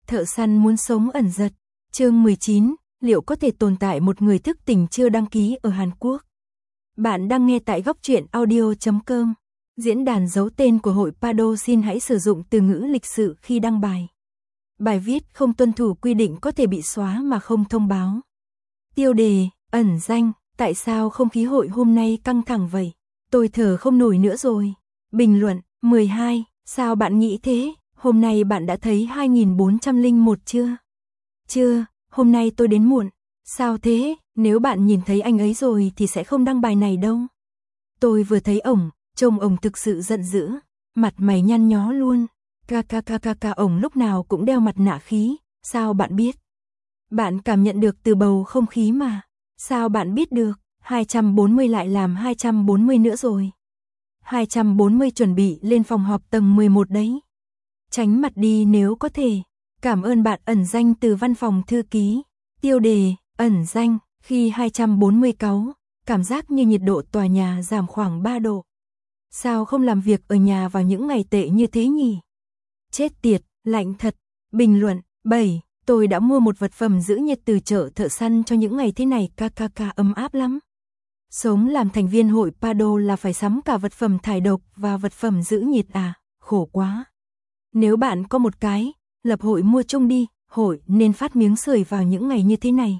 Thợ săn muốn sống ẩn giật. Chương 19, liệu có thể tồn tại một người thức tỉnh chưa đăng ký ở Hàn Quốc? Bạn đang nghe tại góc truyện audio.com. Diễn đàn giấu tên của hội Pado xin hãy sử dụng từ ngữ lịch sự khi đăng bài. Bài viết không tuân thủ quy định có thể bị xóa mà không thông báo. Tiêu đề, ẩn danh, tại sao không khí hội hôm nay căng thẳng vậy? Tôi thở không nổi nữa rồi. Bình luận, 12, sao bạn nghĩ thế? Hôm nay bạn đã thấy 2401 chưa? Chưa, hôm nay tôi đến muộn. Sao thế, nếu bạn nhìn thấy anh ấy rồi thì sẽ không đăng bài này đâu. Tôi vừa thấy ổng, trông ổng thực sự giận dữ, mặt mày nhăn nhó luôn. Ổng lúc nào cũng đeo mặt nạ khí, sao bạn biết? Bạn cảm nhận được từ bầu không khí mà. Sao bạn biết được? 240 lại làm 240 nữa rồi. 240 chuẩn bị lên phòng họp tầng 11 đấy. Tránh mặt đi nếu có thể. Cảm ơn bạn ẩn danh từ văn phòng thư ký. Tiêu đề, ẩn danh, khi 240 cáu, cảm giác như nhiệt độ tòa nhà giảm khoảng 3 độ. Sao không làm việc ở nhà vào những ngày tệ như thế nhỉ? Chết tiệt, lạnh thật. Bình luận, 7, tôi đã mua một vật phẩm giữ nhiệt từ chợ thợ săn cho những ngày thế này, ấm áp lắm. Sống làm thành viên hội Pado là phải sắm cả vật phẩm thải độc và vật phẩm giữ nhiệt à, khổ quá. Nếu bạn có một cái, lập hội mua chung đi, hội nên phát miếng sưởi vào những ngày như thế này.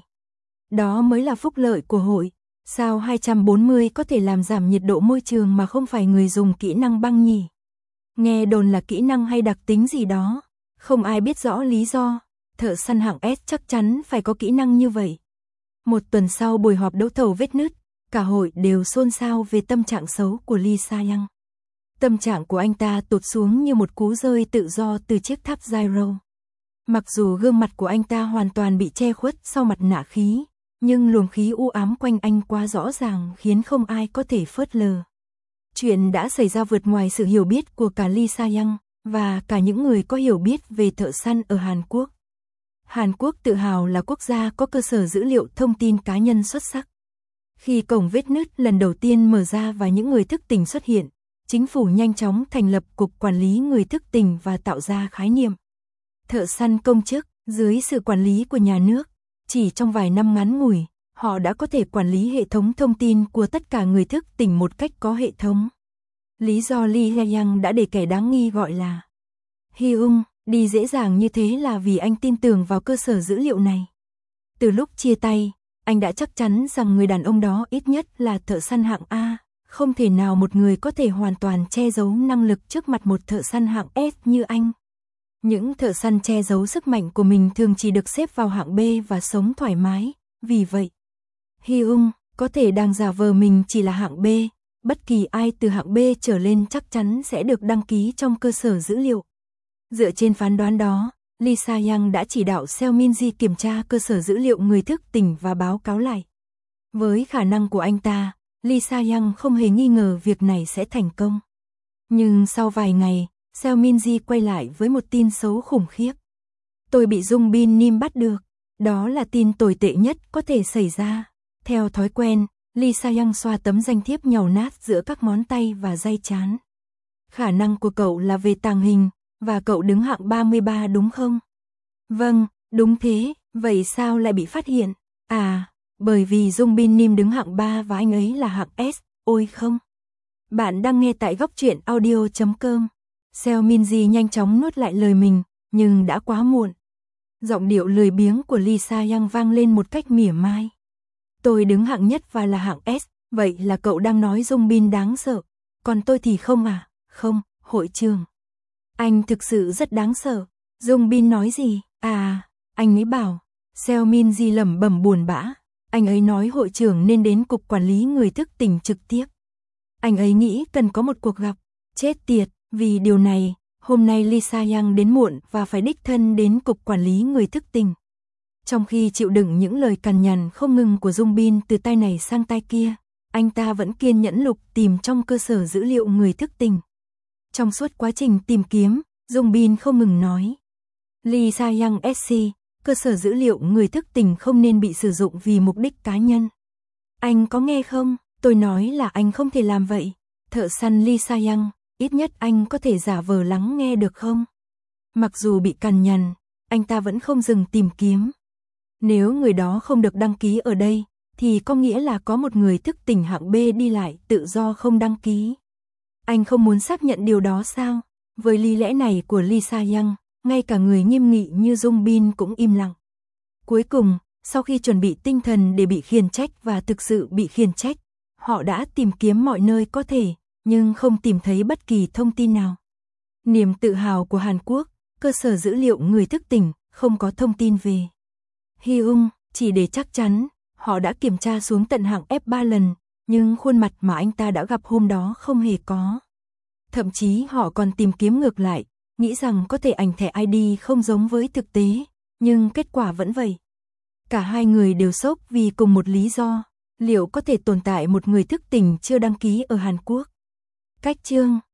Đó mới là phúc lợi của hội. Sao 240 có thể làm giảm nhiệt độ môi trường mà không phải người dùng kỹ năng băng nhỉ? Nghe đồn là kỹ năng hay đặc tính gì đó, không ai biết rõ lý do. Thợ săn hạng S chắc chắn phải có kỹ năng như vậy. Một tuần sau buổi họp đấu thầu vết nứt, cả hội đều xôn xao về tâm trạng xấu của Lee Sa-young. Tâm trạng của anh ta tụt xuống như một cú rơi tự do từ chiếc tháp gyro. Mặc dù gương mặt của anh ta hoàn toàn bị che khuất sau mặt nạ khí, nhưng luồng khí u ám quanh anh quá rõ ràng khiến không ai có thể phớt lờ. Chuyện đã xảy ra vượt ngoài sự hiểu biết của cả Lee Sa-young và cả những người có hiểu biết về thợ săn ở Hàn Quốc. Hàn Quốc tự hào là quốc gia có cơ sở dữ liệu thông tin cá nhân xuất sắc. Khi cổng vết nứt lần đầu tiên mở ra và những người thức tỉnh xuất hiện, chính phủ nhanh chóng thành lập Cục Quản lý Người thức tỉnh và tạo ra khái niệm thợ săn công chức dưới sự quản lý của nhà nước. Chỉ trong vài năm ngắn ngủi, họ đã có thể quản lý hệ thống thông tin của tất cả người thức tỉnh một cách có hệ thống. Lý do Lee Sa-young đã để kẻ đáng nghi gọi là Hyung đi dễ dàng như thế là vì anh tin tưởng vào cơ sở dữ liệu này. Từ lúc chia tay, anh đã chắc chắn rằng người đàn ông đó ít nhất là thợ săn hạng A. Không thể nào một người có thể hoàn toàn che giấu năng lực trước mặt một thợ săn hạng S như anh. Những thợ săn che giấu sức mạnh của mình thường chỉ được xếp vào hạng B và sống thoải mái. Vì vậy, Hyung có thể đang giả vờ mình chỉ là hạng B. Bất kỳ ai từ hạng B trở lên chắc chắn sẽ được đăng ký trong cơ sở dữ liệu. Dựa trên phán đoán đó, Lee Sa-young đã chỉ đạo Seo Min-ji kiểm tra cơ sở dữ liệu người thức tỉnh và báo cáo lại. Với khả năng của anh ta, Lee Sa-young không hề nghi ngờ việc này sẽ thành công. Nhưng sau vài ngày, Seo Min-ji quay lại với một tin xấu khủng khiếp. Tôi bị Jung Bin Nim bắt được. Đó là tin tồi tệ nhất có thể xảy ra. Theo thói quen, Lee Sa-young xoa tấm danh thiếp nhàu nát giữa các ngón tay và day trán. Khả năng của cậu là về tàng hình, và cậu đứng hạng 33 đúng không? Vâng, đúng thế, vậy sao lại bị phát hiện? À, bởi vì Jung Bin Nim đứng hạng 3 và anh ấy là hạng S, ôi không. Bạn đang nghe tại góc truyện audio.com. Seo Min-ji nhanh chóng nuốt lại lời mình, nhưng đã quá muộn. Giọng điệu lười biếng của Lee Sa-young vang lên một cách mỉa mai. Tôi đứng hạng nhất và là hạng S, vậy là cậu đang nói Jung Bin đáng sợ, còn tôi thì không à? Không, hội trưởng. Anh thực sự rất đáng sợ. Jung Bin nói gì? À, anh ấy bảo. Seo Min-ji lẩm bẩm buồn bã. Anh ấy nói hội trưởng nên đến Cục Quản lý Người thức tỉnh trực tiếp. Anh ấy nghĩ cần có một cuộc gặp. Chết tiệt, vì điều này, hôm nay Lee Sa-young đến muộn và phải đích thân đến Cục Quản lý Người thức tỉnh. Trong khi chịu đựng những lời cằn nhằn không ngừng của Jung Bin từ tay này sang tay kia, anh ta vẫn kiên nhẫn lục tìm trong cơ sở dữ liệu người thức tỉnh. Trong suốt quá trình tìm kiếm, Jung Bin không ngừng nói. Lee Sa-young SC, cơ sở dữ liệu người thức tỉnh không nên bị sử dụng vì mục đích cá nhân. Anh có nghe không? Tôi nói là anh không thể làm vậy. Thợ săn Lee Sa-young, ít nhất anh có thể giả vờ lắng nghe được không? Mặc dù bị cằn nhằn, anh ta vẫn không dừng tìm kiếm. Nếu người đó không được đăng ký ở đây, thì có nghĩa là có một người thức tỉnh hạng B đi lại tự do không đăng ký. Anh không muốn xác nhận điều đó sao? Với lý lẽ này của Lisa Young, ngay cả người nghiêm nghị như Jung Bin cũng im lặng. Cuối cùng, sau khi chuẩn bị tinh thần để bị khiển trách và thực sự bị khiển trách, họ đã tìm kiếm mọi nơi có thể, nhưng không tìm thấy bất kỳ thông tin nào. Niềm tự hào của Hàn Quốc, cơ sở dữ liệu người thức tỉnh, không có thông tin về Hyung, chỉ để chắc chắn, họ đã kiểm tra xuống tận hạng F3 lần, nhưng khuôn mặt mà anh ta đã gặp hôm đó không hề có. Thậm chí họ còn tìm kiếm ngược lại, nghĩ rằng có thể ảnh thẻ ID không giống với thực tế, nhưng kết quả vẫn vậy. Cả hai người đều sốc vì cùng một lý do, liệu có thể tồn tại một người thức tỉnh chưa đăng ký ở Hàn Quốc? Cách chương